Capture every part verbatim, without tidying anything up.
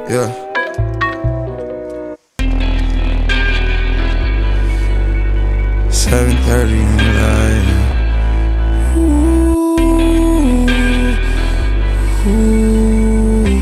Yeah. seven thirty in the night. Ooh, ooh.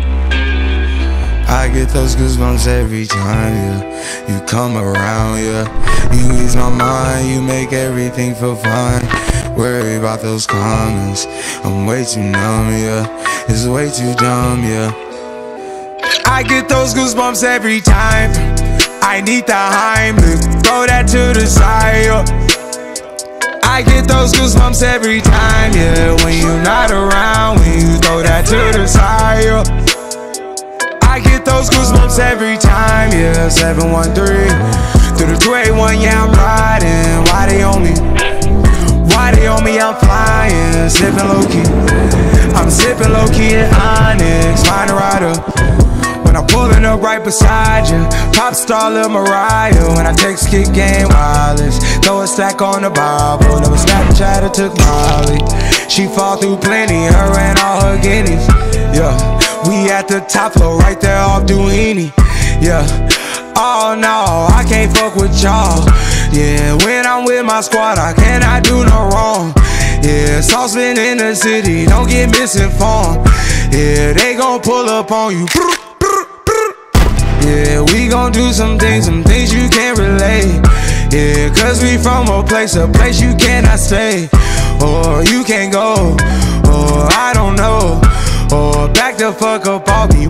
I get those goosebumps every time, yeah. You come around, yeah. You ease my mind, you make everything feel fine. Worry about those comments, I'm way too numb, yeah. It's way too dumb, yeah. I get those goosebumps every time. I need the Heimlich, throw that to the side, yeah. I get those goosebumps every time, yeah. When you're not around, when you throw that to the side, yeah. I get those goosebumps every time, yeah. seven one three through the two eight one, yeah, I'm riding. Why they on me? Why they on me? I'm flying, sipping low-key. I'm sipping low-key in Onyx, find a rider. When I'm pulling up right beside you, pop star Lil Mariah. When I text kick game wireless, throw a stack on the Bible. Never Snapchat or took Molly. She fall through plenty, her and all her guineas. Yeah, we at the top floor, right there off Duini. Yeah, oh no, I can't fuck with y'all. Yeah, when I'm with my squad, I cannot do no wrong. Yeah, saucepan in the city, don't get misinformed. Yeah, they gon' pull up on you. Yeah, we gon' do some things, some things you can't relate. Yeah, cause we from a place, a place you cannot stay. Or you can't go, or I don't know. Or back the fuck up off me.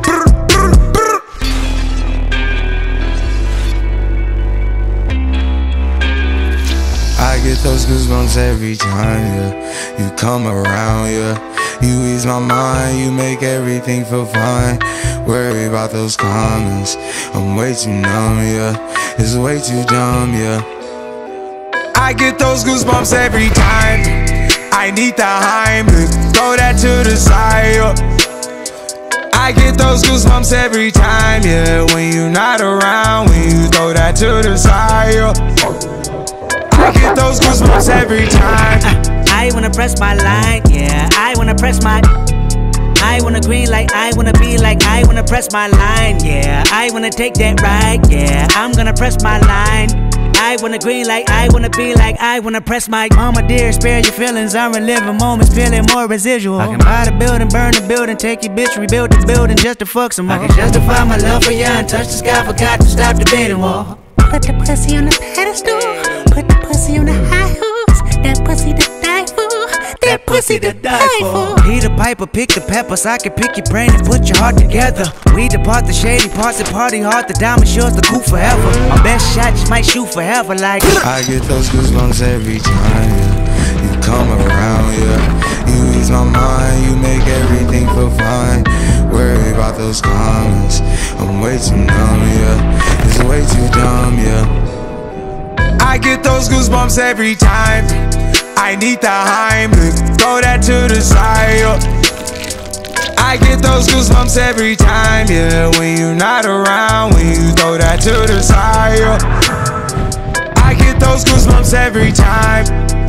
I get those goosebumps every time, yeah. You come around, yeah. You ease my mind, you make everything feel fine. Worry about those comments, I'm way too numb, yeah. It's way too dumb, yeah. I get those goosebumps every time. I need the Heimlich, throw that to the side, yeah. I get those goosebumps every time, yeah. When you're not around, when you throw that to the side, yeah. I get those goosebumps every time. I wanna press my line, yeah. I wanna press my. I wanna green like I wanna be like I wanna press my line, yeah. I wanna take that ride, yeah. I'm gonna press my line. I wanna green like I wanna be like I wanna press my. Mama dear, spare your feelings. I'm reliving moments, feeling more residual. I can buy the building, burn the building, take your bitch, rebuild the building just to fuck some more. I can justify my love for you and touch the sky, forgot to stop the debating wall. Put the pussy on the pedestal, put the pussy on the high horse. That pussy to die for, that pussy to die for. Peter Piper, pick the peppers. I can pick your brain and put your heart together. We depart the shady parts and party hard. The diamond shows the cool forever. My best shot just might shoot forever like. I get those goosebumps every time, yeah. You come around, yeah. You ease my mind, you make everything feel fine. Worry about those comments, I'm way too numb, yeah. It's way too dumb, yeah. I get those goosebumps every time. I need the Heimlich, throw that to the side, yeah. I get those goosebumps every time, yeah. When you're not around, when you throw that to the side, yeah. I get those goosebumps every time.